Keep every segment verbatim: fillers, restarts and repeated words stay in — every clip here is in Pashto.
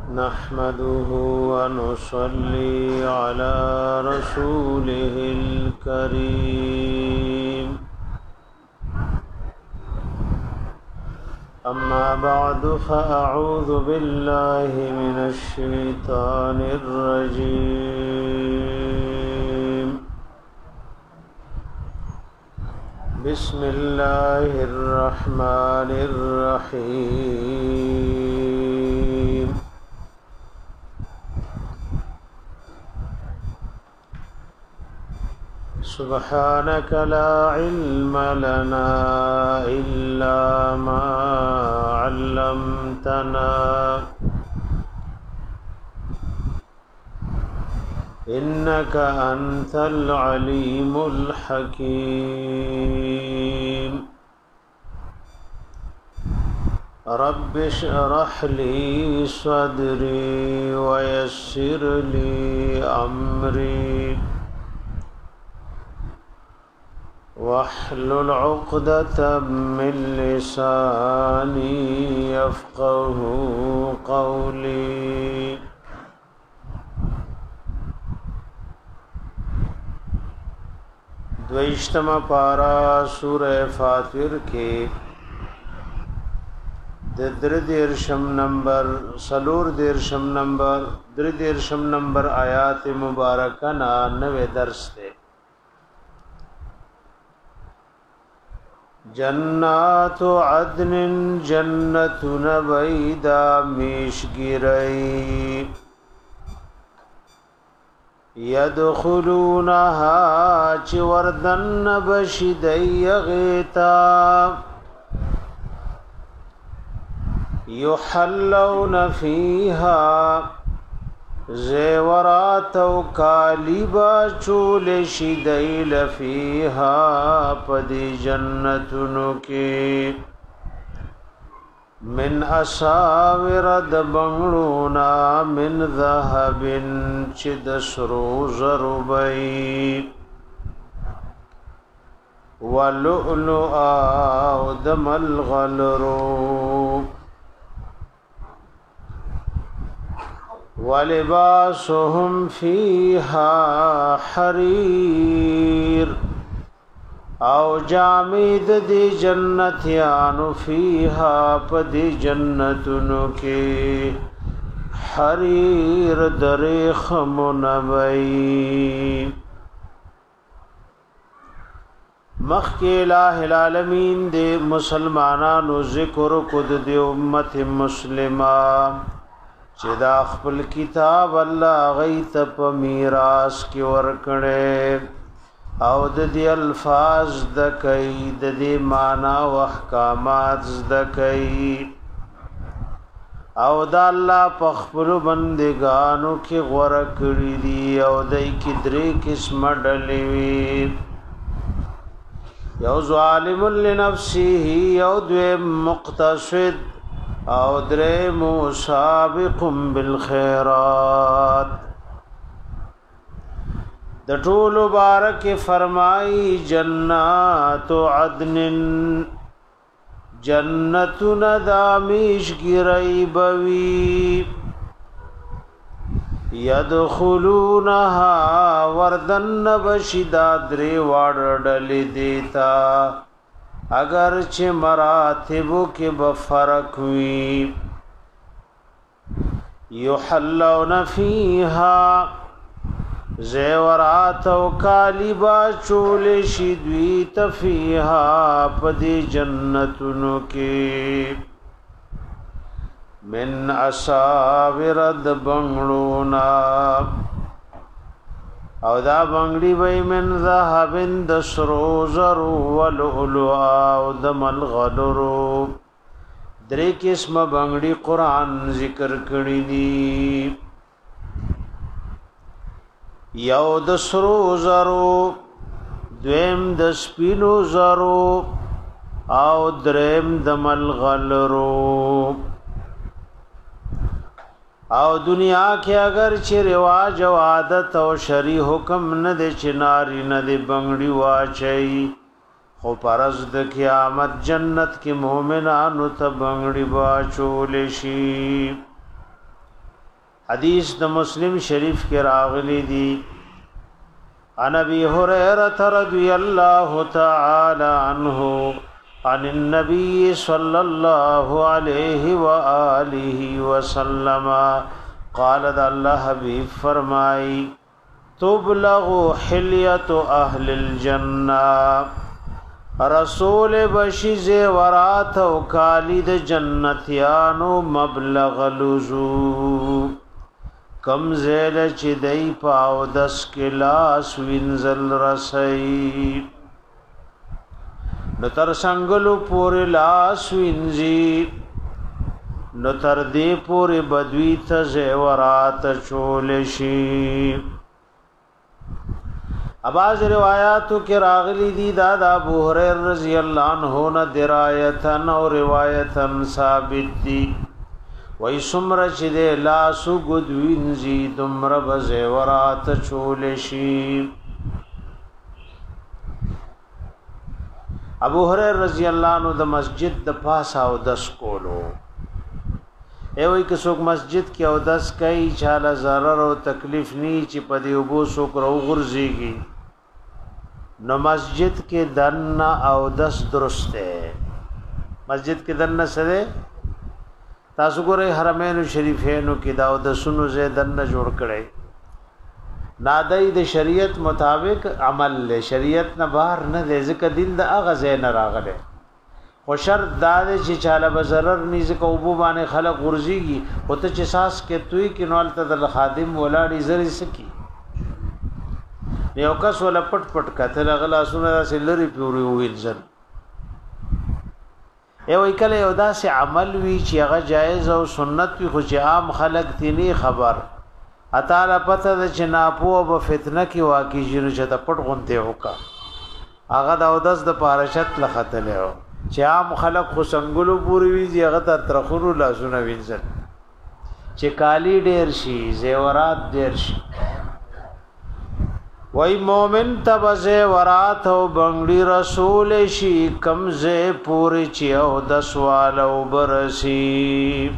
نحمده ونصلي على رسوله الكريم أما بعد فأعوذ بالله من الشيطان الرجيم بسم الله الرحمن الرحيم سبحانك لا علم لنا إلا ما علمتنا إنك أنت العليم الحكيم رب اشرح لي صدري ويسر لي أمري واحلل عقدة من لساني يفقه قولي دویشتم پارا سورہ فاطر کے دردیرشم نمبر سلور دیرشم نمبر دردیرشم نمبر آیات مبارکہ نا نوے درس دے جنات عدن جنت نبیدا میشگیرئی یدخلونها چی وردن بشدی غیتا یحلون فیها زیورات و کالیبا چول شدی لفیها پدی جنتنو کی من اساور د بنگلونا من ذهب چد سرو زربئی ولؤلؤا دمل غلرو ولباسهم فيها حرير او جامد دی جنتیانو فیها پدی جنتنو کی حریر دریخ منبئی مخی الہ العالمین دی مسلمانانو ذکر کد دی امت مسلمہ چی دا خپل کتاب اللہ غیت پا میراث کی ورکڑے او د دې الفاظ د کای د دې معنا او احکامات د کای او د الله په خپل بندګانو کې غوړه کړی دي او دای کې درې قسم ډلې وي یو ظالم لنفسه یو دوی مقتصد او درې مسابق بالخيرات د ټول بارک فرمای جنات عدن جنتنا دامیش گیرئی بوی یدخلونها وردن بشدا دری وارڈلی دیتا اگر چه مراتبو کے بفرق وی یحلون فیها زیورات و کالیبا چول شدوی تفیها پدی جنتنو کی من اساورد بنگلونا او دا بنگلی بی من ذهبن دسرو زرو ولؤلؤا او دمل غلرو دری قسم بنگلی قرآن ذکر کردی دی یو د سرو زرو دویم د سپینو زرو او دریم د ملغلرو او دنیا کې اگر چې رواج او عادت او شرع حکم نه د چناری نه د بنگړی واچي خو پرز د قیامت جنت کې مؤمنانو ته بنگړي واچول شي حدیث د مسلم شریف کې راغلی دی عن ابي هريره رضي الله تعالى عنه عن النبي صلى الله عليه واله وسلم قال الله حبيب فرمای تبلغ حلیت اهل الجنه رسول بشی زیورات او کالی د جنتیانو مبلغ لزو کم زیل چی دی پاو دس کلاس وینزل رسی نتر سنگلو پوری لاس وینزی نتر دی پوری بدوی تا زیورات چولشی اباز روایاتو کې راغلی دي دا د ابو هريره رضی الله عنه نه درایتن او روایتن ثابت دي وای سمر چې د لاسو ګدوین زی دمر بزورات چولشی ابو هريره رضی الله عنه د مسجد د پاسه او د سکولو ای وای که څوک مسجد کې او دس کوي چاله zarar او تکلیف نی چې په دی وبو څوک راو غرزيږي نو مسجد کې دن او دس درسته مسجد کې دن سره تاسو ګورئ حرمین شریفینو کې دا د سونو زه دن جوړ کړي نادای د شریعت مطابق عمل له شریعت نه بهر نه ځکه دین د اغه زین راغله خو شرط دا چې چاله به zarar نیز کو بو باندې خلق غرزيږي او ته چې ساس کې توي کې نول ته د خادم ولاړی زری سکی یو کس ولا پټ پټ کتل غلا سونه سلری پیوري وینځل یو کله یو داسې عمل وی چې هغه جایز او سنت وي خو چې عام خلق تینی خبر اتاله پته د چناپو او فتنه کې واقع جنو چې د پټ غونته وکا هغه د اودس د پارشت لختل یو چې عام خلق خو څنګهلو پوری وی هغه تر ترخورو لاسونه وینځل چې کالی ډیر شي زیورات ډیر شي وای مومن تب زیورات او بنگړي رسول شي کمزه پوری چې او د سوال او برسي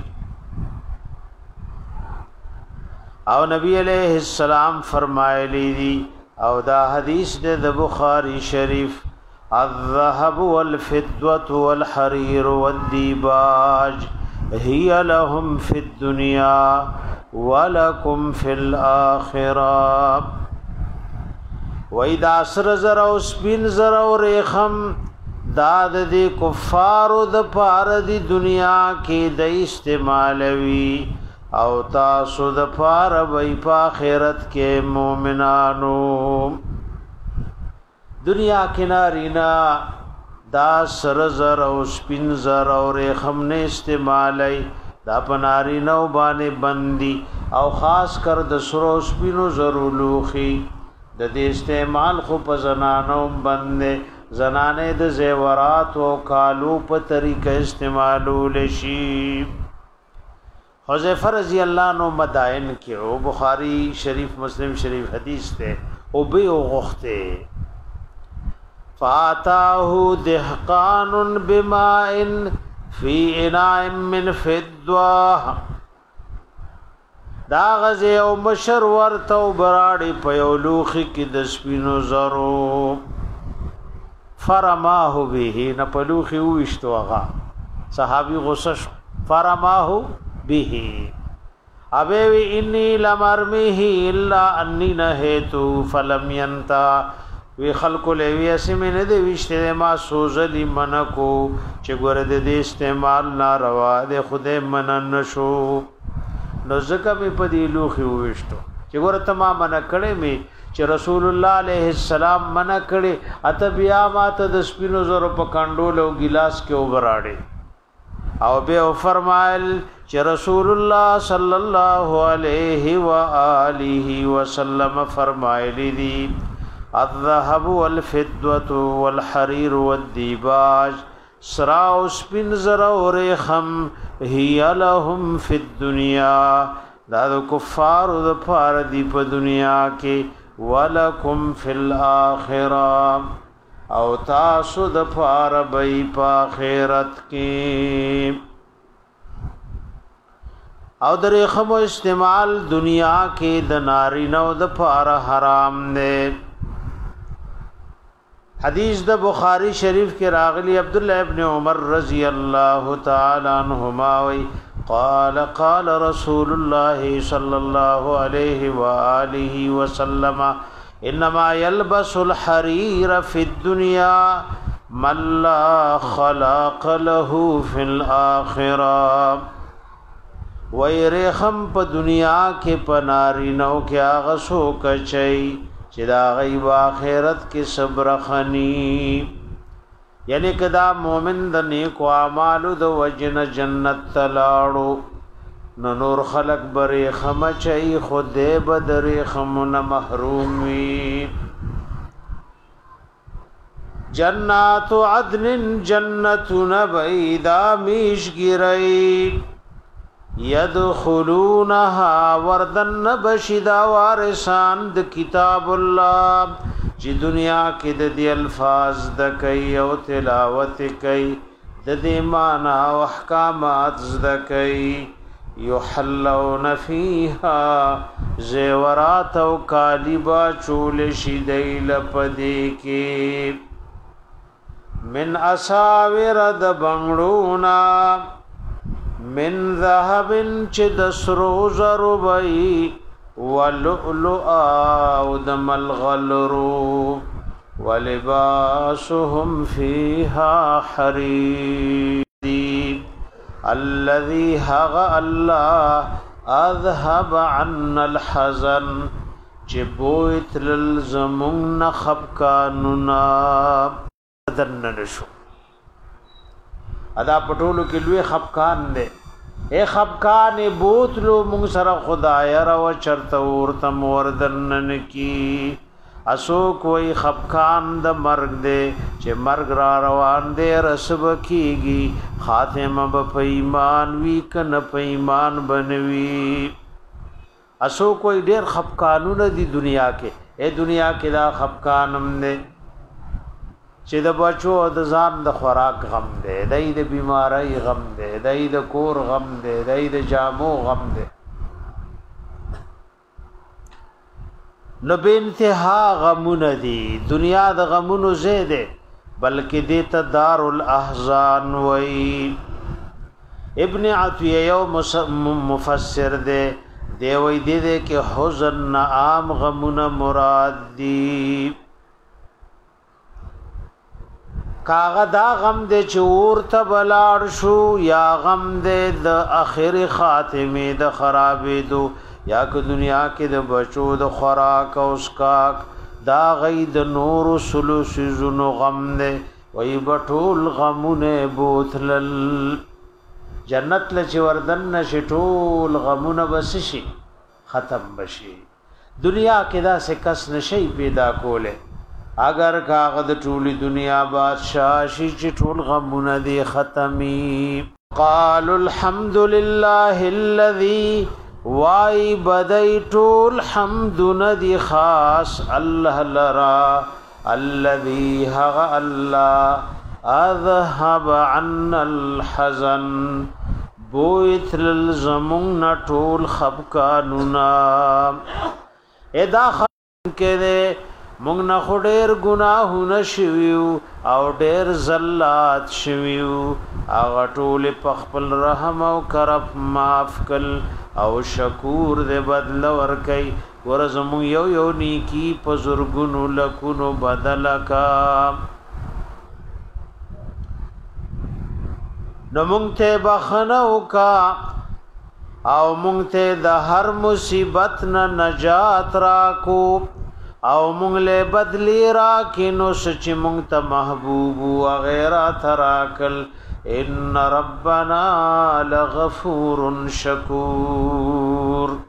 او نبی علیہ السلام فرمایلی دي او دا حدیث د بخاری شریف الذهب والفضة والحرير والديباج هي لهم في الدنيا ولكم في الآخرة وإذا سر زر او سپین زر او ریخم داد دی کفارو د پار دی دنیا کې د استعمالوي او تاسو د پار وی په آخرت کې مؤمنانو دنیا کنارینا دا سر زر او سپین زر او ریخم نه استعمالی دا پناری نو باندې بندي او خاص کر د سرو سپینو زرو لوخي د دې استعمال خو په زنانو باندې زنانه د زیورات او کالو په طریقه استعمالول شي حذیفه رضی الله عنه مدائن کې او بخاری شریف مسلم شریف حدیث ته او به غخته فاتاه دهقان بماء في اناء من فضه دا غزه او مشر ورته براړي په یو لوخي کې د سپینو زرو فرماه به نه په لوخي وښتوغه صحابي غصه فرماه به ابي اني لمرمه الا اني نهيتو فلم ينتا وی خلق لوی اسمه نه دی وشته ما سوزلی منکو چې ګور دې استعمال ناروا دې خوده منن شو نو زکه په پدی لوخي وښتو چې ګور ته ما منع کړې می چې رسول الله عليه السلام منع کړي اته بیا ماته د سپینو زرو په کاندول او ګلاس کې وبراړي او به فرمایل چې رسول الله صلی الله علیه و آله وسلم فرمایلی دي الذهب والفضة والحرير والديباج سراو سپین زر او ریخم هي لهم في الدنيا دا د کفار د پار دی په دنیا کې ولکم فی الاخره او تاسو د پار به په آخرت کې او د ریخم استعمال دنیا کې د نارینه او د پاره حرام دی. حدیث د بخاری شریف کې راغلی عبد الله ابن عمر رضی الله تعالی عنهما وی قال قال رسول الله صلى الله عليه واله وسلم انما يلبس الحرير في الدنيا من لا خلاق له في الاخره. ويرخم په دنیا کې پناری نو کې هغه سو کچي چې دا غیب آخرت کې صبر خنی، یعنی کدا مومن د نیکو اعمالو د وجن جنت تلاړو نو نور خلق بری خمچي خود بدر خمن محروم وی. جنات عدن جنت نبیدا میش گیرئی یدخلونها وردن بشدا وارثان د کتاب الله چې دنیا کې د دې الفاظ د کوي او تلاوت کوي د دې معنا او احکامات زده کوي. یحلون فیها زیورات او کالیبا چول شیدیل پدې کې من اساور د بنگړونا من ذهب چې د سرو زرو بئی ولؤلؤا او د ملغلرو ولباسهم فيها حرير الذي هغ الله اذهب عنا الحزن چې بوت للزمون خفقاننا دنن شو. ادا پټولو کې لوی خفقان دی. اے خفقان بوتلو مونږ سره خدای را و چرته ورته موردن کی. اسو کوئی خفقان د مرګ دی چې مرګ را روان دی رسب کیږي خاتمه په ایمان وی کنه په ایمان بنوي. اسو کوئی ډیر خفقانونه دی دنیا کې. اے دنیا کې دا خفقانم نه چې د بچو د ځان د خوراک غم دی، دای د بیماری غم دی، دای د کور غم دی، دای د جامو غم دی. نو به انتها غمونه دي. دنیا د غمونو زیاده بلکې دې ته دار الاحزان وای. ابن عطیه یو مفسر دی دی وای دې کې حزن عام غمونه مراد دي. کاغه دا غم دې چې ورته بلاړ شو یا غم دې د اخر خاتمه د خرابې دو یا که دنیا کې د بچو د خوراک او اسکاک دا غي د نور سلوس زونو غم دې وای بټول غمونه بوتلل جنت ل چې وردن نشي ټول غمونه بس شي ختم بشي. دنیا کې دا څه کس نشي پیدا کوله اگر کاغذ ټولی دنیا بادشاہ شي چې ټول غمونه دي ختمي. قالوا الحمد لله الذي وای بدای ټول حمد ندي خاص الله لرا الذي هغ الله اذهب عنا الحزن بویت للزمون ټول خفقانونا. ادا خان کې مونږ نه خډیر ګناهونه شویو او ډیر زلات شویو هغه ټول په خپل رحم او کرم معاف کړ او شکور دې بدل ورکي. ورزمو یو یو نیکی په زرګونو لکونو بدل کا. نو مونږ ته بخنه وکا او مونږ ته د هر مصیبت نه نجات راکو او مونږ له بدلی را کینو سچ مونږ ته محبوب او غیره تراکل. ان ربنا لغفور شکور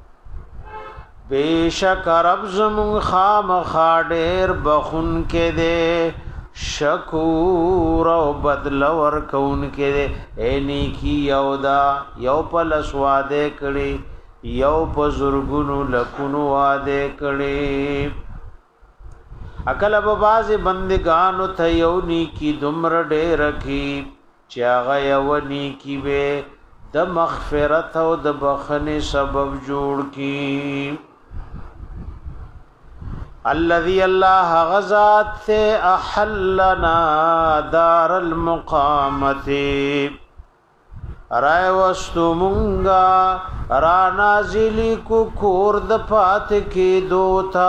بیشک رب زمون خام خاډیر بخون کې دے شکور او بدل ورکون کې دے اینی کی یودا یو پل سواده کړي یو پزرګونو لکونو واده کړي. اکل اب باز بندگانو ته یو نیکی دمر ډېر کی چا غ یو نیکی وې د مغفرت او د بخنه سبب جوړ کی الذي الله غزات سے احلنا دار المقامت رای وستو مونگا را نازلی کو کور د پات کی دوتا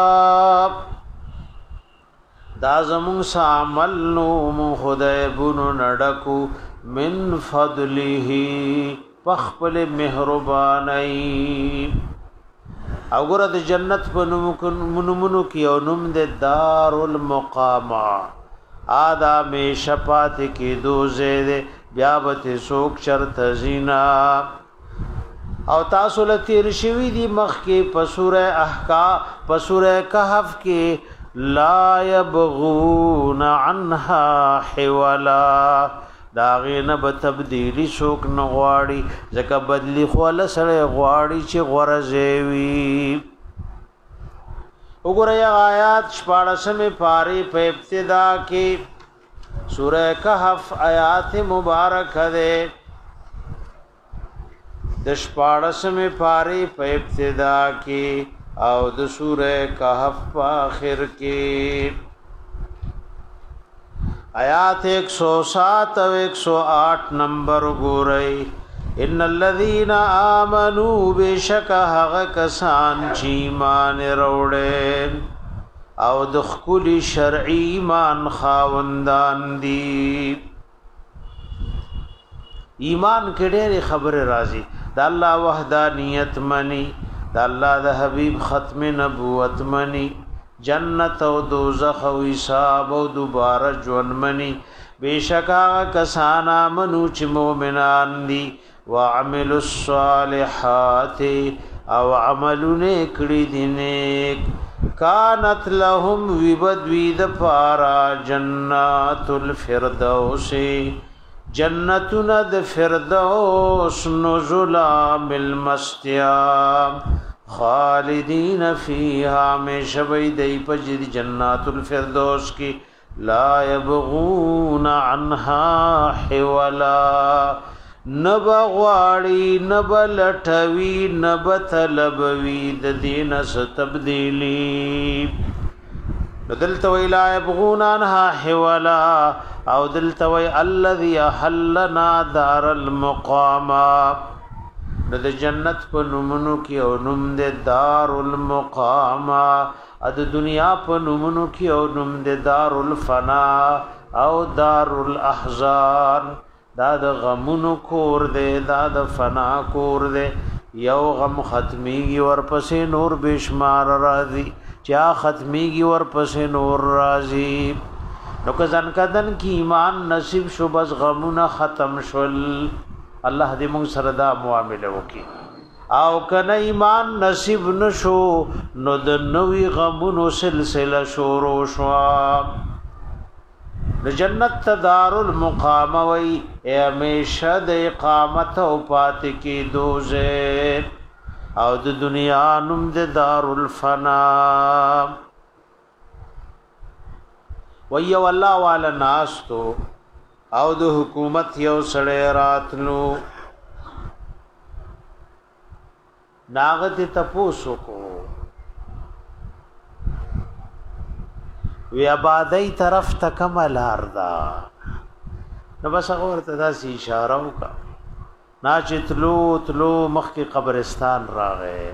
دا زمون سامل نو مو خدای بونو نډکو من فضله پخپل مهرباني او ګره د جنت په نومونو کې او نوم د دار المقامه آدم شفاعت کې دوزه بیا به سوک شرط زینا او تاسو لتیر شوی دی مخ کې په سوره احقاف په سوره کهف کې لا يبغون عنها حولا داغه به تبدیلی سوک نه غواړي ځکه بدلی خو سره غواړي چې غرزوي وګوره یا آیات شپاړسمه پاره په ابتدا کې سورہ کہف آیات مبارک ده د شپاړسمه پاره په ابتدا کې او د سورہ کہف په اخر کې آیات ایک سو سات او ایک سو آٹھ نمبر گورئی ان الذين آمنوا بشک هغه کسان چې ایمان وروړي او د خپل شرعي ایمان خاوندان دي ایمان کډېره خبره راځي د الله وحدانیت منی د الله د حبيب ختم نبوت منی جنت او دوزخ او حساب او دوباره ژوند منی بشکا کسانا منو چې مؤمنان دي وعملوا الصالحات او عملونه کړي دي نیک کانت لهم وبدوید پارا جنات الفردوس جنتنا د فردوس نزلا بالمستیا خالدین فیها میں شبی دی پجد جنات الفردوس کی لا یبغون عنها حولا نبغواړي نبلټوي نبتلبوي د دین ستبدیلی دلته ویلا یبغون عنها حولا او دلته وی الذي حلنا دار المقامه د جنت په نومونو کې او نوم د دار المقامه د دنیا په نومونو کې او نوم د دار الفنا او دار الاحزان دا د غمونو کور دی دا د فنا کور دی یو غم ختمیږي ورپسې نور بشمار راځي چا ختمیږي ورپسې نور راځي نو که ځان کدن کې ایمان نصیب شو بس غمونه ختم شول الله دې موږ سره دا معامله وکړي او کنه ایمان نصیب نشو نو د نوې غمونو سلسله شروع شو د جنت تدار المقام وی همیشه د اقامت او پات کې دوزه او د دنیا نوم د دار الفنا وی والله والا ناس تو او د حکومت یو سړی راتلو ناغت تپوسو کو وی آبادی طرف تا کملار دا نو بس اغور تا دا سی اشاره وکا نا چې تلو تلو مخی قبرستان راغے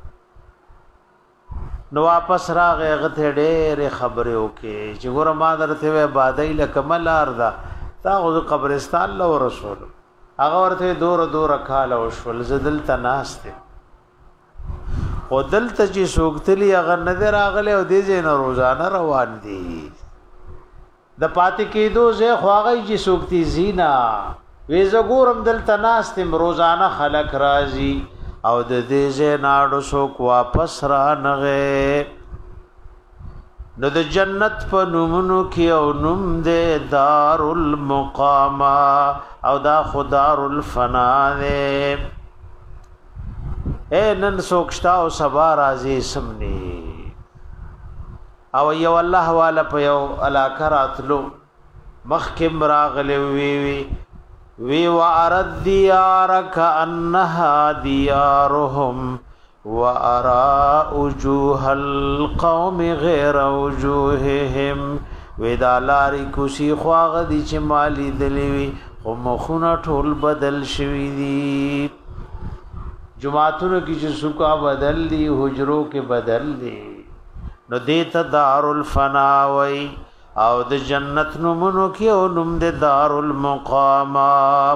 نو واپس راغے غته ډېر خبره وکي چې ګوره ما درته وی آبادی لکملار دا تا غو قبرستان لو رسول هغه ورته دور دور کال او شول زدل تناسته خودل ته چې سوګتلی هغه نظر اغله او دې جن روزانه روان دي د پاتې کېدو زه خواغی چې سوګتی زینا وې زګورم دل تناستم روزانه خلق راضي او د دې زه ناړو سوک واپس را نغه نو د جنت په نومونو کې او نوم دې دار المقامه او دا خدار الفنا دې اے نن سوکشتا او سبا راضی سمنی او یو الله والا په یو علاقه راتلو مخکم راغلی وی وی وی وارد دیار کانها دیارهم وارا وجوه القوم غیر وجوههم وی دا لاری کوسی خواغ دی چه مالی دلیوی خو مخونه ټول بدل شوی دی جماعتونو کی چې سوکا بدل دی حجرو کې بدل دی نو دیتا دار الفنا وی او د جنت نمونو کی او نم د دار المقام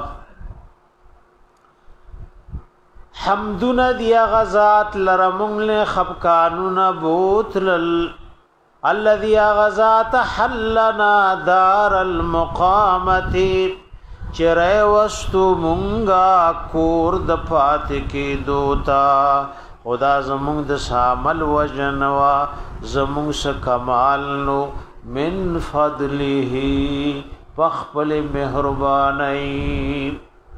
حمدون دیا غزات لرمون ل خفقانون بوتلل الذي غزات حلنا دار المقامت چرای وستو مونگا کور د پات کې دوتا خدا زمونږ د سامل وجنوا زمونږ س کمال نو من فضله فخبل مهرباني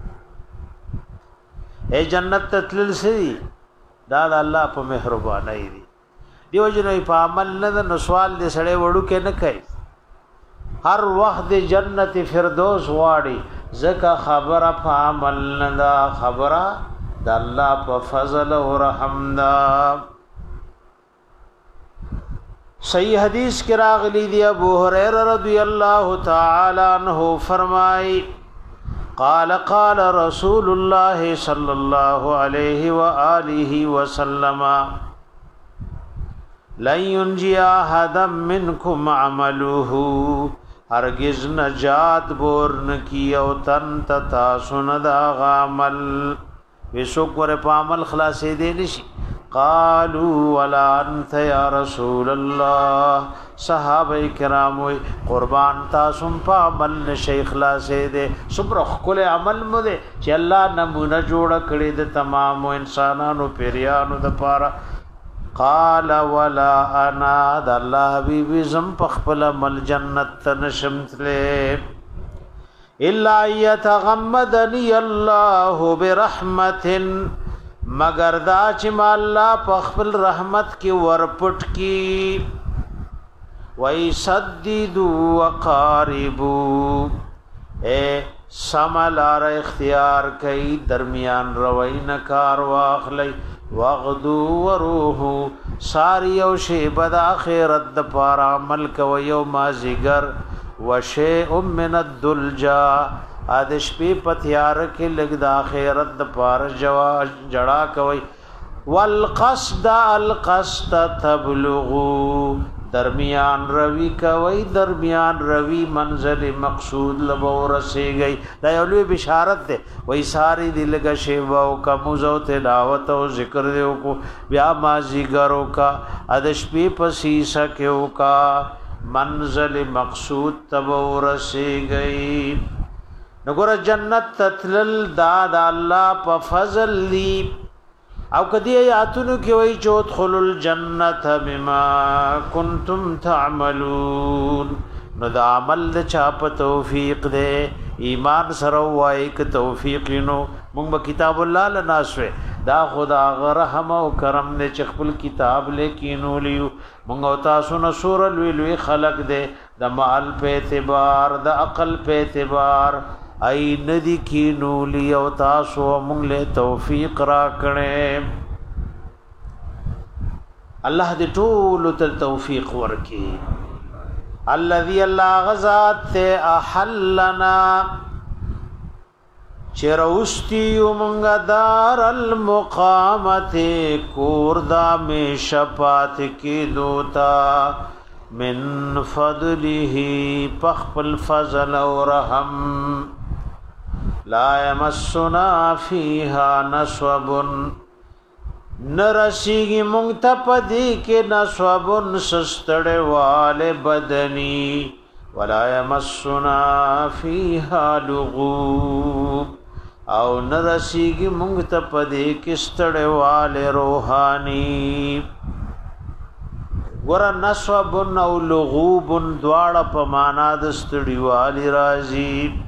اے جنت تتلل سي دا د الله په مهرباني دي دیو جنې په عمل نه نو سوال دې سړې وړو کې نه کوي هر وخت جنت فردوس واړي زکه خبره په عمل نه دا خبره د الله په فضل او رحم دا صحیح حدیث کې راغلی دی ابو هريره رضی الله تعالی عنہ فرمای قال قال رسول الله صلى الله عليه واله وسلم لن ينجي احد منكم عمله هرگز نجات بورن کی او تن تتا سن دا عمل وسوک ور پامل خلاصې دي نشي قالوا ولا انت يا رسول الله صحابه کرام وي قربان تاسو په عمل نشي خلاصې دي صبر خل عمل مو دي چې الله نمونه جوړ کړي د تمام انسانانو پیریانو د پاره قال ولا انا د الله حبيب زم پخپل مل جنت نشمتله الا يتغمدني الله برحمه مگر دا چې ما الله پخپل رحمت کې ورپټ کی ويسددوا وقاربوا اے سملار اختیار کئی درمیان روی نکار واخلی وغدو وروحو ساری او شیبد آخرت د پار عمل کوي او مازیګر وشیء من الدلجا ادش پی پتیار کې لګ د آخرت د پار جوا جڑا کوي والقصد القصد تبلغو درمیان روی کوي درمیان روی منزل مقصود لبور سے گئی دا یو لوی بشارت ده وای ساری دل کا شیوا او کا مزو تلاوت او ذکر دیو کو بیا مازی گرو کا ادش پی پسی سکیو کا منزل مقصود تبور سے گئی نګور جنت تتلل داد الله په فضل لی او کدی آیاتونو کې وای چې ادخلوا الجنه بما کنتم تعملون نو دا عمل د چا په توفیق ده ایمان سره وای ک توفیق نو موږ کتاب الله لناسوي دا خدا رحم او کرم نه چې خپل کتاب لیکینو لیو موږ تاسو نه سور لوی لوی خلق ده د مال په اعتبار د عقل په اعتبار ای ندی کی نولی او تاسو مونږ له توفیق را کړې الله دې ټول ته توفیق ورکړي الذي الله غزات ته احلنا چروستی مونږ دار المقامت کوردا می شفاعت کی دوتا من فضله پخپل فضل او رحم لا يمسنا فيها نصب نرسیگی منتپدی کے نصب سستڑ والے بدنی ولا يمسنا فيها لغوب او نرسیگی منتپدی کستڑ والے روحانی ور نصب او لغوب دواړه په معنا د ستړیوالي راځي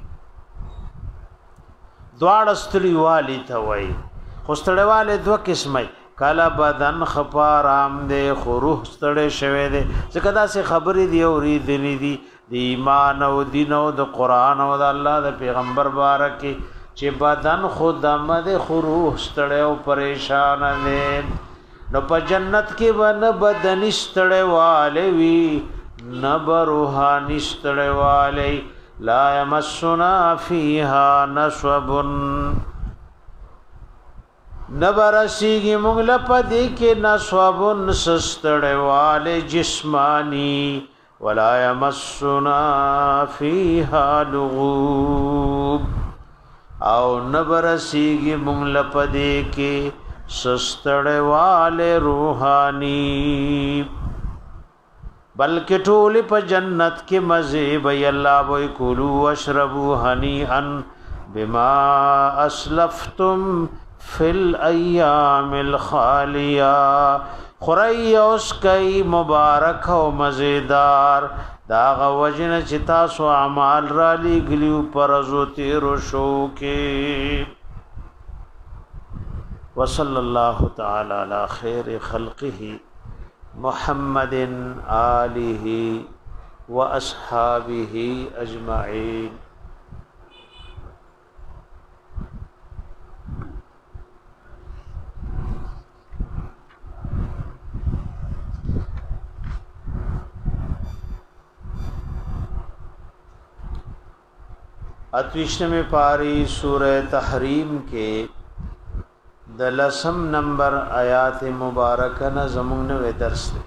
دواړه ستړیوالي ته وای خو ستړیواله دوه قسمه کله بدن خپارام دې خو روح ستړی شوی دی ځکه دا سه خبرې دی او ریدلې دي د ایمان او دین او د قران او د الله د پیغمبر بارک چې بدن خود مد خروح ستړی او پریشان نه نو په جنت کې ون بدن ستړی والي وی نب روحانی ستړی والي لا يمسنا فيها نصب نبرسیږي موږ لپاره کې نصب سستړی والي جسمانی ولا يمسنا فيها لغوب او نبرسیږي موږ لپاره کې سستړی والي روحاني بلکې ټول په جنت کې مزه وي الله وي کولو واشربوا هنيئا بما اسلفتم فی الایام الخالیہ خری اوس کئی مبارک او مزیدار دا غوجن چې تاسو اعمال را لګلیو پرزو تیرو شو کې وصلی الله تعالی علی خیر خلقه محمد آلہ و اصحابہ اجمعین اتوشتم پاری سورہ تحریم کے دلسم نمبر آیات مبارکن زمون و درس دے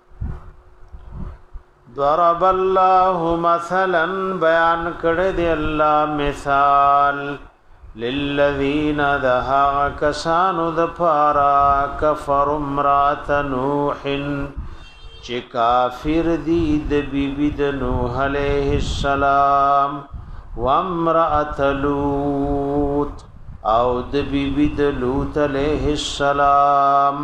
ضرب اللہ مثلا بیان کردے دے اللہ مثال للذین دہا کسانو دپارا کفر امرات نوح چی کافر دی دبی بید نوح علیہ السلام وامرأة لوط او د بیبی د لوط علیہ السلام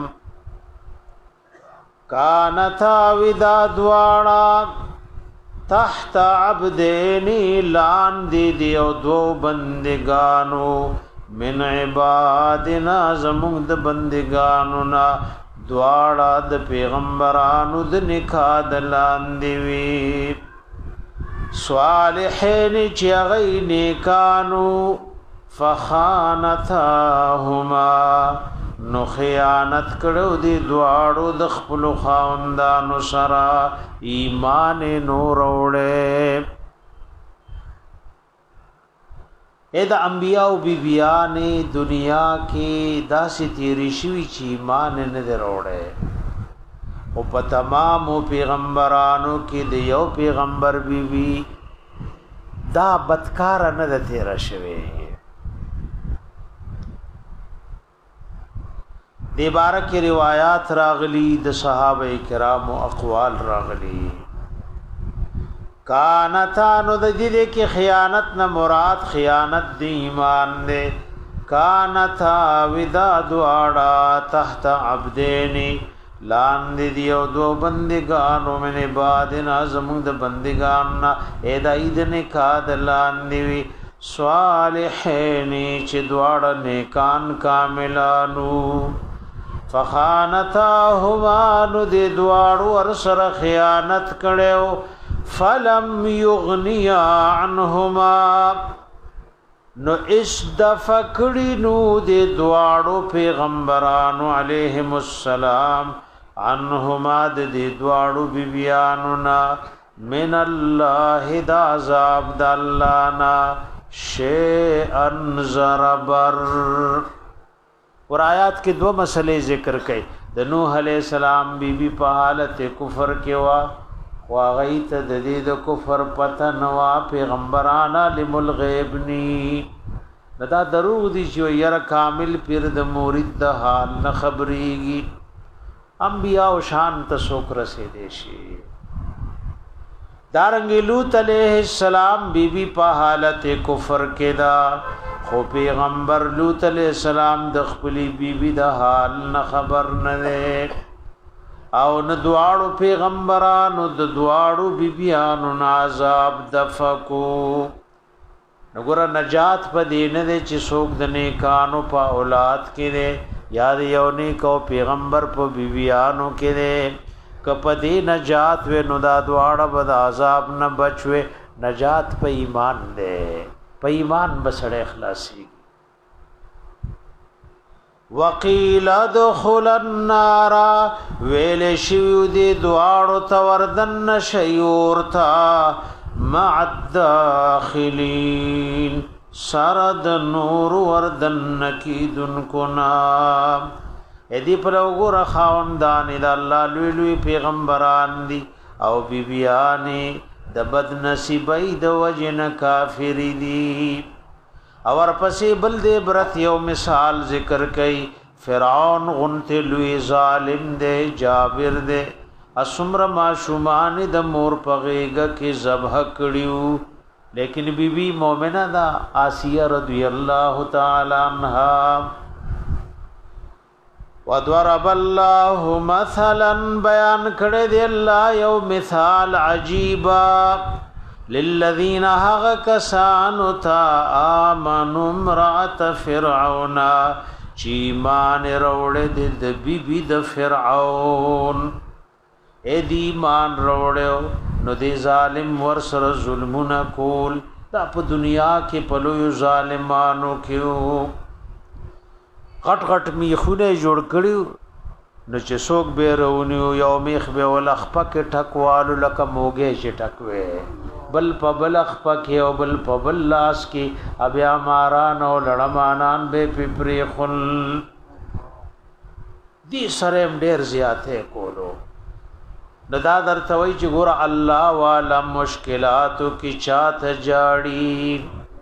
کانتا ودا دواړه تحت عبدین لان دی دی او دو بندگانو من عبادنا زمون د بندگانو نا دواړه د پیغمبرانو د نکاح د لان دی وی صالحین چی غی نیکانو فخانتاهما نو خیانت کړو دی دواړو د خپل خاوندانو سره ایمان نور وړې اې د انبیاء او بیبیان دنیا کې داسې تیری شوی چې ایمان نه دروړې او په تمام پیغمبرانو کې د یو پیغمبر بیبي دا بدکار نه د تیر شوی دی بارک روایات راغلی د صحابه کرام او اقوال راغلی کانتا نو د دې کې خیانت نه مراد خیانت د ایمان نه کانتا ودا دواړه تحت عبدین لاندې دی او دو بندگانو من عبادنا زمون د بندگان اې د اید نه کاد لاندې وی صالحین چې دواړه نیکان کاملانو فخانتاهما نو دی دواړو ور سره خیانت کړو فلم یغنیا عنهما نو اس دفکړی نو دی دواړو پیغمبرانو علیهم السلام عنهما د دی دواړو بیبیانو نا من الله د عذاب د الله نا شیئن ضربر اور آیات کې دو مسئلے ذکر کړي د نوح علیہ السلام بیبی په حالت کفر کې وا واغیت د دې د کفر پته نوا پیغمبران علم الغیب نی دا دروغ دي چې ير کامل پیر د مورید د حال نه خبريږي انبیاء او شان ته سوک رسیدې شي دارنګ لوط علیہ السلام بیبی په حالت کفر کې دا خو پیغمبر لوط علیہ السلام د خپل بیبی د حال نه خبر نه او نه دواړو پیغمبرانو د دواړو بیبیانو عذاب دفقو نګور نجات په دین دې چې څوک د نیکانو په اولاد کې دې یاد یو نیکو پیغمبر په بیبیانو کې دې کپدی نجات و نو دا دواړه بد عذاب نه بچوي نجات په ایمان ده په ایمان بسړ اخلاصي وقیل ادخل النار ویل شیو دی دواړو توردن شیورتا مع الداخلین سرد نور وردن کیدن کنا ادی پر وګور خاوندان د الله لوی لوی پیغمبران دي او بیبیانی د بد نصیبای د وجن کافر دي اور پسې بل دې برت یو مثال ذکر کئ فرعون غنت لوی ظالم دې جابر دې اسمر معشومان د مور پغېګه کې ذبح کړیو لیکن بی بی مومنه دا آسیہ رضی اللہ تعالی عنها وضرب الله مثلا بیان کړه دی الله یو مثال عجیبا للذین هغ کسانو تا آمنوا امرأة فرعون چی مان روړه د بی بی د فرعون اے دی مان روړو نو دی ظالم ور سره ظلمونه کول دا په دنیا کې په لوی ظالمانو کې غټ غټ میخونه جوړ کړیو نو چې څوک به رونیو یو میخ به ولخ پک ټکوالو لکه موګه چې ټکوي بل په بل خپک او بل په بل لاس کې ابیا ماران او لړمانان به پپری خل دی سره ډیر زیاته کولو ندا درته وای چې ګور الله والا مشکلاتو کی چاته جاړي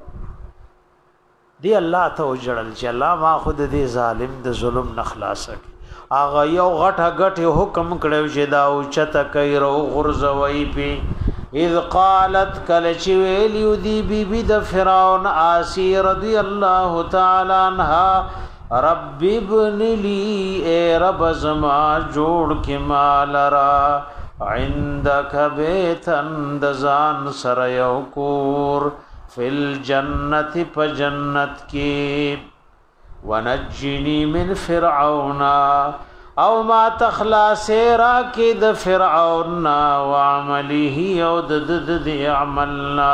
دی الله ته وجړل چې الله ما خود دې ظالم د ظلم نخلاص کی اغه یو غټه غټه حکم کړو چې دا او چته کایرو غرزوي پی اذ قالت کل چې ویلیو دی بی بی د فرعون آسی رضی الله تعالی عنها رب ابن لی اے رب زما جوړ کې مال را عندك بیتن دزان سر یو کور فل جنت په جنت کې ونجنی من فرعون او ما تخلاص را کې د فرعون او عمله او د د عملنا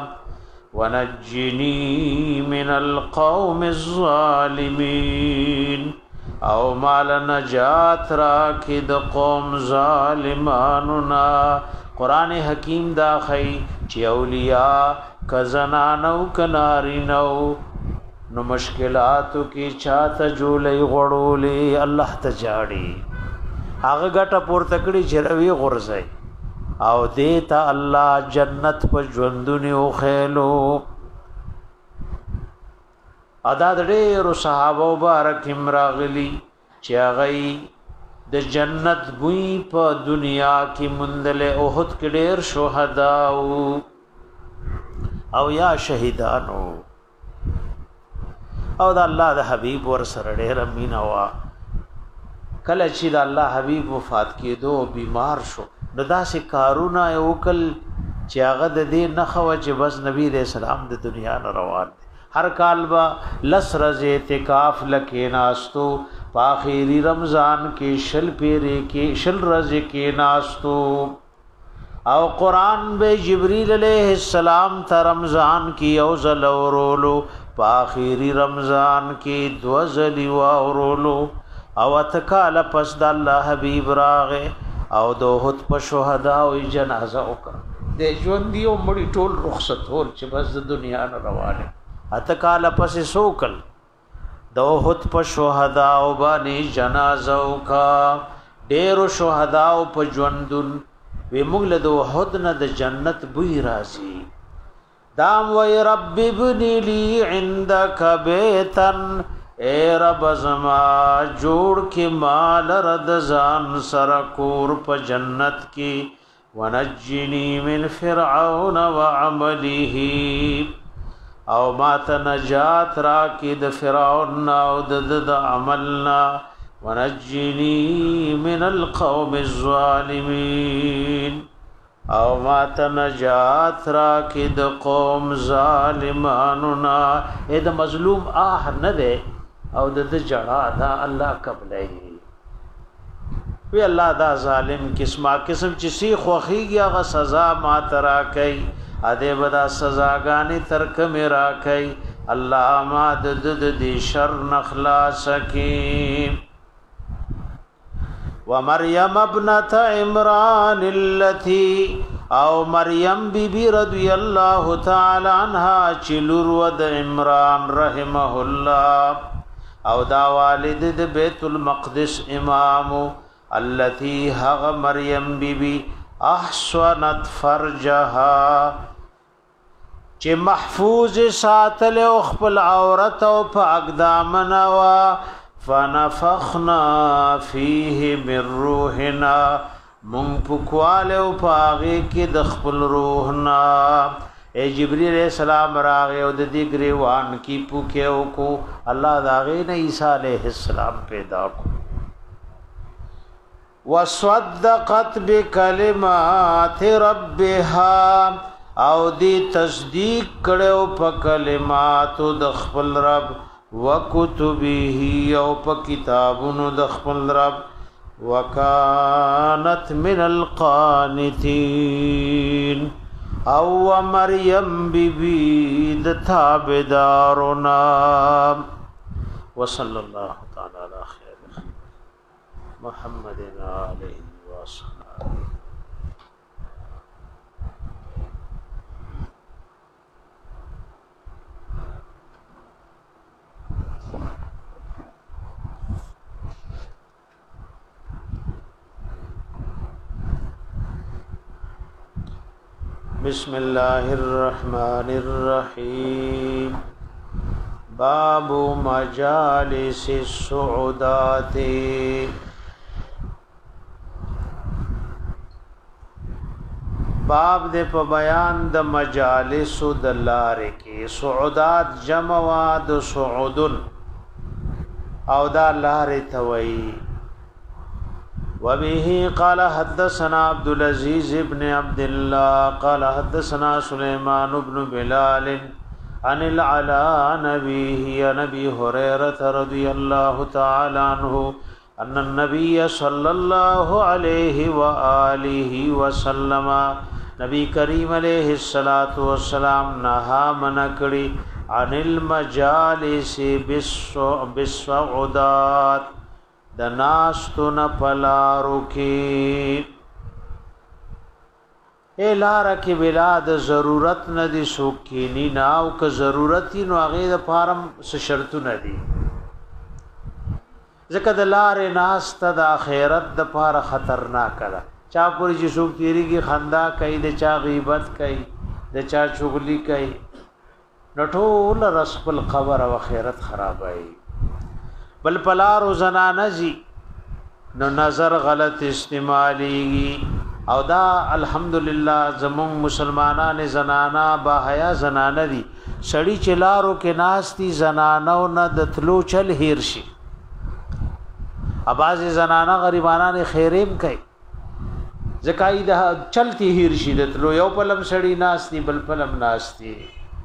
ونجنی من القوم الظالمین او مال نجات را کې د قوم ظالمانو نا قران حکیم دا خی چې اولیاء کزنانو کنارینو نو مشکلاتو کې چاته جوړې غړولې الله ته جاړي هغه ګټه پور تکړي چروي غرزي او دیتا الله جنت په ژوندونی او خېلو ادا ډېر صحابه مبارک امراغلی چې هغه د جنت بوئی په دنیا کې مندل احد کې ډېر شهدا او یا شهیدانو او د الله د حبیب ور سره ډېر مینا وا کله چې د الله حبیب وفات کېدو بیمار شو نو داسې کارونه وکړ چې هغه د دې نه خو چې بس نبی رسول الله د دنیا نه روان دي هر کال با لس رز اعتکاف لکې ناستو په اخیری رمضان کې شل پیری کې شل رز کې ناستو او قران به جبريل عليه السلام ته رمضان کې او زل اورولو په اخیری رمضان کې دو زلی اورولو او اتکال پس د الله حبیب راغه او دوحد په شهدا او جنازه وکړه د ژوند دیو مړی ټول رخصت هول چې بس د دنیا نه روانه اتکال پس سوکل دوحد په شهدا او باندې جنازه وکا ډېر شهدا او په ژوندون وی موږ له دوحد نه د جنت بوی راځي دام وی رب ابن لی عندك بیتن اے رب زما جوړ کې مال رد ځان سره کور په جنت کې ونجنی من فرعون وعمله او ما ته نجات را کې د فرعون او د عملنا ونجنی من القوم الظالمین او ما ته نجات را کې د قوم ظالمانو نا اې د مظلوم آه نه ده او د جړه دا الله قبلې وی الله دا ظالم قسمه قسم چې سی خوخیږي هغه سزا ما ترا کوي اده ودا سزاګانی ترک میرا کوي الله ما د د شر نخلاص کی ومریم ابنت عمران التي او مریم بی بی رضی اللہ تعالی عنها چلور ود عمران رحمه الله او دا والد د بیت المقدس امام التي هغ مریم بی بی احسنت فرجها چې محفوظ ساتل او خپل عورت او پاک دامن وا فنفخنا فيه من روحنا مون پکوال او پاغه کې د خپل روحنا اے جبرئیل علیہ السلام راغه او د دې گریوان کی پوکه او کو الله داغه نه عیسی علیہ السلام پیدا کو وصدقت بکلمات ربها او دی تصدیق کړو په کلماتو د خپل رب وکتبه او په کتابونو د خپل رب وکانت من القانتين او مریم بی بی د تابدارنا وصلی الله تعالی علی خیر محمد علیه وسلم بسم الله الرحمن الرحيم باب مجالس السعودات باب دې په بیان د مجالس د لارې کې سعودات جمع وا د سعودن او دا لارې توي وبه قال حدثنا عبد العزيز بن عبد الله قال حدثنا سليمان بن بلال عن العلاء نبيه نبي هريرة رضي الله تعالى عنه أن النبي صلى الله عليه وآله وسلم نبي كريم عليه الصلاة والسلام نهى منکړي عن المجالس بالسعودات د ناستو نه پلارو کې اے لار کې بلاد ضرورت نه دي سوکینی نا او که ضرورت نو هغه د فارم څه شرط نه دي ځکه د لار ناست د اخرت د پاره خطرناک ده چا پوری چې سوک تیریږي خندا کوي د چا غیبت کوي د چا چغلی کوي نټول رسل خبر او اخرت خرابای بل پلارو زنانه زی نو نظر غلط استعمالی او دا الحمدللہ زمون مسلمانان زنانا با حیا زنانه دی سړی چلارو کې ناستی زنانو نه دتلو چل هیر شي اباز زنانه غریبانان خیریم کوي زکای د چلتی هیر شي دتلو یو پلم سړی ناستی بل پلم ناستی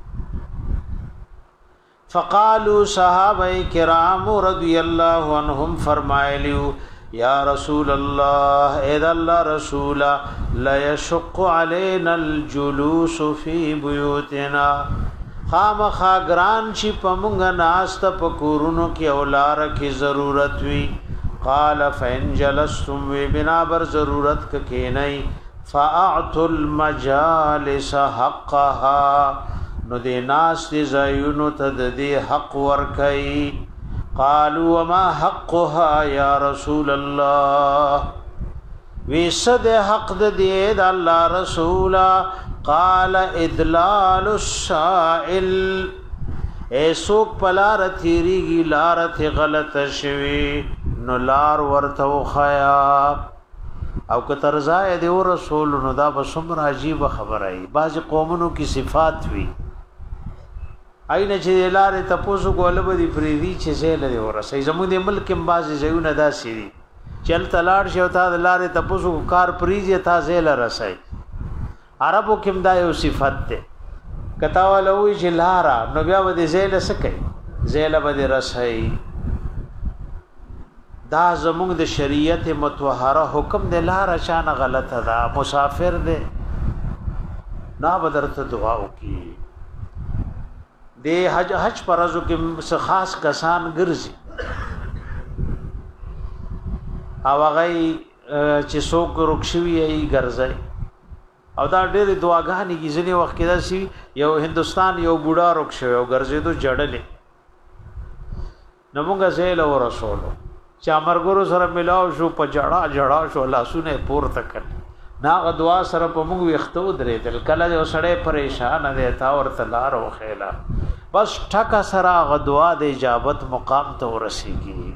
فقالوا صحابه کرام رضی اللہ عنہم فرمایلیو یا رسول اللہ اے اللہ رسول لا یشق علینا الجلوس فی بیوتنا خام خاگران چی پمنگ ناست پکورونو کی اولار کی ضرورت وی قال فین جلستم وی بنابر ضرورت کی نہیں فاعتوا المجالس حقها نو دی ناس دی زایونو ته د دې حق ورکي قالوا وما حقها یا رسول الله وسد حق د دې د الله رسول قال ادلال السائل ایسو پلار تیریږي لار ته غلط شوی نو لار ورته خیا او که ترزای دی رسول نو دا به څومره عجیب خبره ای بعض قومونو کی صفات وی اينه چې لارې تاسو کول به دي فریدي چې زه لري ورسې زموږ د ملک کې بازي زيونه داسي دي چل تلاړ شو تا د لارې تاسو کار پریږي تا زه لرسې عربو کې دا یو صفت ده کتا ولوي چې لارا نو بیا به زه لسکې زه له به رسې دا زمونږ د شریعت متطهره حکم دی لار شان غلطه ده مسافر دی نا بدرته دعا وکي د حج حج پرزو کې خاص کسان ګرځي او هغه چې څوک رکشوي ای ګرځي او دا ډېر دعاګانې کې ځنې وخت کې دا سی یو هندستان یو بوډا رکشوي او ګرځېدو جړلې نو موږ زیل او رسولو چې امرګورو سره ملاو شو په جړا جړا شو لاسونه پورته کړ نا دعا سره په موږ وختو درې دل کله یو سړی پریشان دی تا ورته لار او خیلا بس ټکا سره غدوا د اجابت مقام ته ورسیږي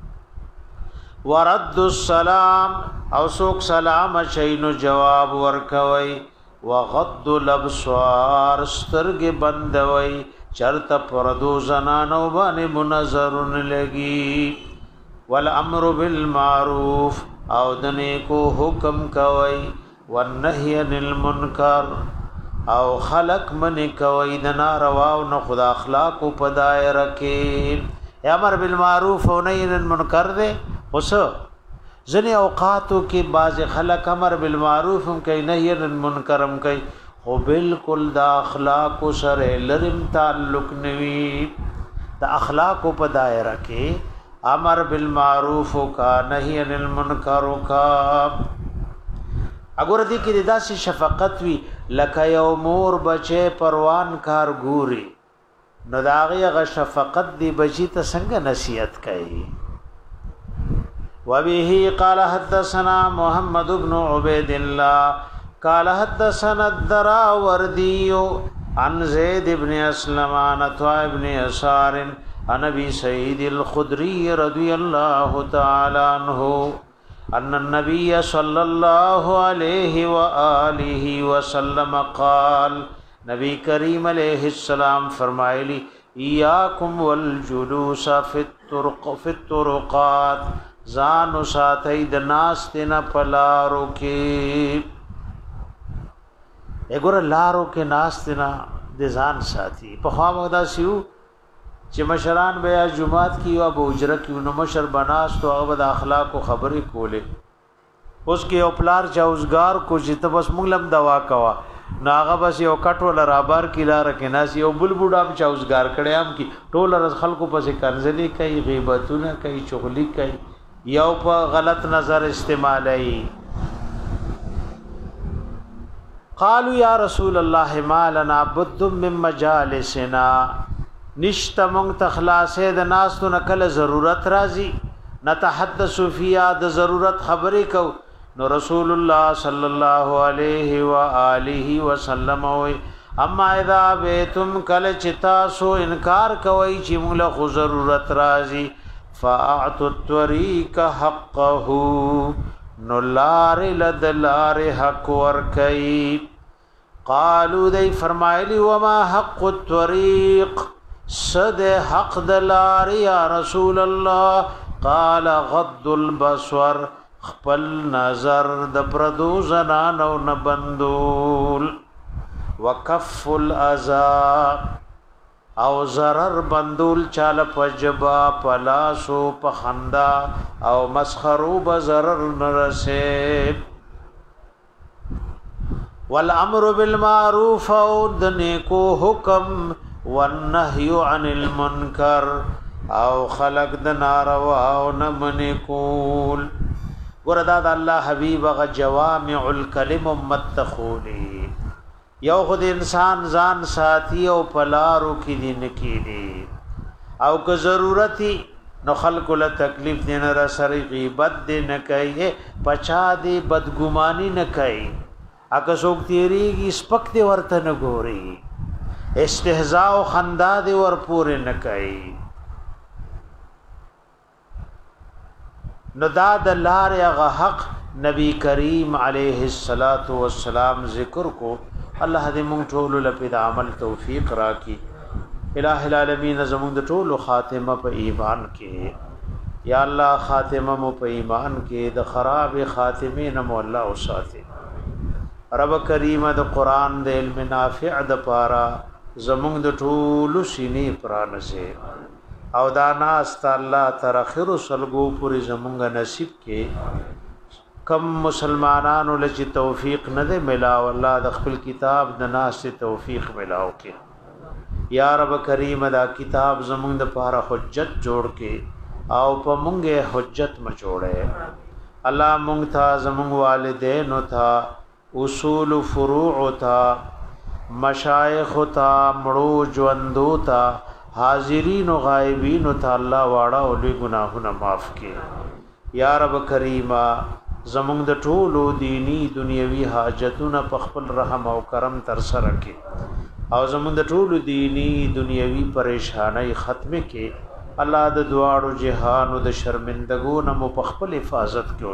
ورد السلام او سوک سلام شینو جواب ورکوي وغض الابصار سترګ بندوي چرته پردو زنانو باندې منظرن لګي والامر بالمعروف او دنیکو حکم کوي والنهي عن المنکر او خلق من کوي د ناروا او نه خدا اخلاق په دایره کې امر بالمعروف او نهي عن المنکر ده اوس ځنې اوقاتو کې بعض خلق امر بالمعروف هم کوي نهي عن المنکر هم کوي او بالکل د اخلاق سره لرم تعلق نوي د اخلاق په دایره کې امر بالمعروف کا نهی عن المنکر کا اگر دې کې داسې شفقت وی لکه یو مور بچي پروان کار ګوري نو داغه غ شفقت دی بچی ته څنګه نصیحت کوي وبه قال حدثنا محمد بن عبيد الله قال حدثنا الدراوردي عن زيد بن اسلم عن عطاء بن يسار عن ابي سعيد الخدري رضي الله تعالى عنه ان النبي صلى الله عليه واله وسلم قال نبی کریم علیہ السلام فرمایلی ایاکم والجلوس فی الطرق فی الطرقات زانو ساتي د ناس تینا پلارو کې اګور لارو کې ناس تینا د ځان ساتي په خوا مغدا سیو چې مشران بیا جمعات کی او ابو اجره کی نو مشر بناس تو هغه د اخلاق او خبرې کولې اوس کې او پلار چاوزګار کو چې ته بس مونږ دوا کوا ناغه بس یو کټو لرابار کی لار کې ناس یو بلبوډام چاوزګار کړیام کی ټول رز خلکو پسې کنځلې کوي غیبتونه کوي چغلي کوي یو په غلط نظر استعمالي قالوا یا رسول الله ما لنا بد من مجالسنا نشته مونږ تخلاصې د ناس تو نکله ضرورت راځي نتحدث فيها د ضرورت خبرې کو نو رسول الله صلی الله علیه و آله وسلم وي اما اذا بیتم کله چتا سو انکار کوي چې موږ له ضرورت راځي فاعطوا الطريق حقه نو لار لدلار حق ور کوي قالوا دی فرمایلی وما حق الطريق صد حق دلار یا رسول الله قال غض البصر خپل نظر د پردو زنان او نبندول وکف الاذى او ضرر بندول چاله پجبا پلاسو پخندا او مسخرو بضرر نرسه والامر بالمعروف او دنیکو حکم والنهي عن المنکر او خلق د ناروا او نمن کول وردا د الله حبیب غ جوامع الکلم متخولی یو خود انسان ځان ساتي او پلارو کې دین کې دي او که ضرورتي نو خلق له تکلیف دین را سره غیبت دین کوي پچا دی بدګماني نه کوي اګه څوک تیریږي سپک دی ورته نه ګوري استهزاء او خندا دی ور پورې نه کوي نو دا د لار هغه حق نبی کریم علیه الصلاۃ والسلام ذکر کو الله دې مونږ ټول له په عمل توفیق راکړي الہ العالمین زموږ د ټول خاتمه په ایمان کې یا الله خاتمه مو په ایمان کې د خراب خاتمه نه مولا او ساتي رب کریم د قران د علم نافع د پارا زموږ د ټول سینې پرانسه او دا ناس الله تر اخر سلګو پوری زمونږ نصیب کې کم مسلمانانو لچ توفیق نه ده ملاو الله د خپل کتاب د ناس توفیق ملاو کې یا رب کریم دا کتاب زمونږ د پاره حجت جوړ کې او په مونږه حجت م جوړه الله مونږ ته زمونږ والدین او ته اصول فروع ته مشایخ ته مړو ژوندو ته حاضرین او غایبین ته الله واړه او لوی ګناهونه معاف کړي یا رب کریمه زمونږ د ټولو دینی دنیوي حاجتونه په خپل رحم او کرم تر سره کړي او زمونږ د ټولو دینی دنیوي پریشانای ختمه کړي الله د دواړو جهان او د شرمندګو نه مو په خپل حفاظت کې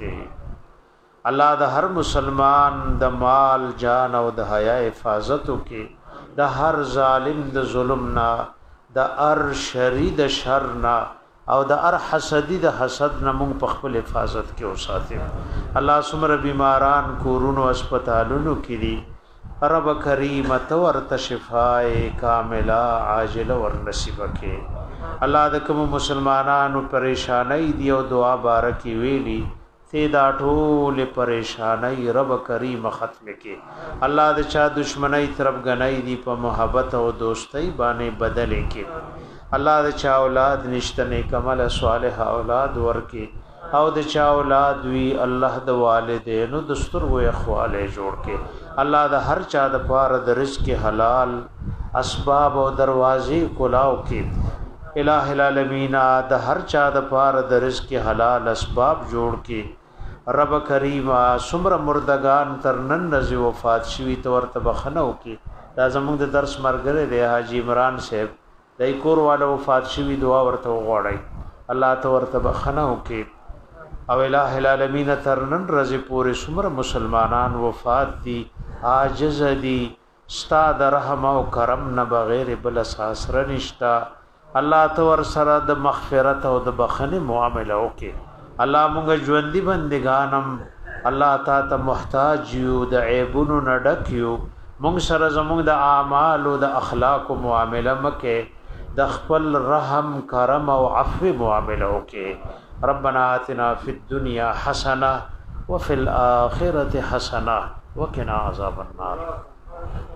اوساته الله د هر مسلمان د مال جان او د حیا حفاظت وکړي د هر ظالم د ظلم نه د ار شری د شر نه او د ار حسدی د حسد نه موږ په خپل حفاظت کې اوساته الله سمره بیماران کورونو هسپتالونو کې دي رب کریم تو ورته شفای کامله عاجله ور نصیب کې الله د کوم مسلمانانو پریشانای دی او دعا بارکی ویلی ته دا ټول پریشانای رب کریم ختم کې الله د چا دشمنی طرف غنای دی په محبت او دوستۍ باندې بدل کې الله د چا اولاد نشته نیک عمل صالح اولاد ورکی او د چا اولاد وی الله د والدینو دستور و اخواله جوړ کې الله د هر چا د پاره د رزق حلال اسباب او دروازې کلاو کې الہ العالمین د هر چا د پاره د رزق حلال اسباب جوړ کې رب کریم سمر مردگان تر نن نزی وفات شوی تور تبخنو کې دا زموږ د درس مرګره دی حاجی عمران صاحب دای کور والا وفات شوی دعا ورته وغوړی الله ته ورته بخنه وکي او الہ العالمین ترنن رضی پورې سمر مسلمانان وفات دي عاجز دي ستا د رحم او کرم نه بغیر بل اساس رنشتا الله ته ور سره د مغفرت او د بخنه معامله وکي الله مونږ ژوندۍ بندگانم الله تا ته محتاج یو د عیبونو نه ډک یو مونږ سره زمونږ د اعمال او د اخلاق او معامله مکه د خپل رحم کرم او عفو معامله وکي ربنا آتنا فی الدنیا حسنه وفي الاخره حسنه وقنا عذاب النار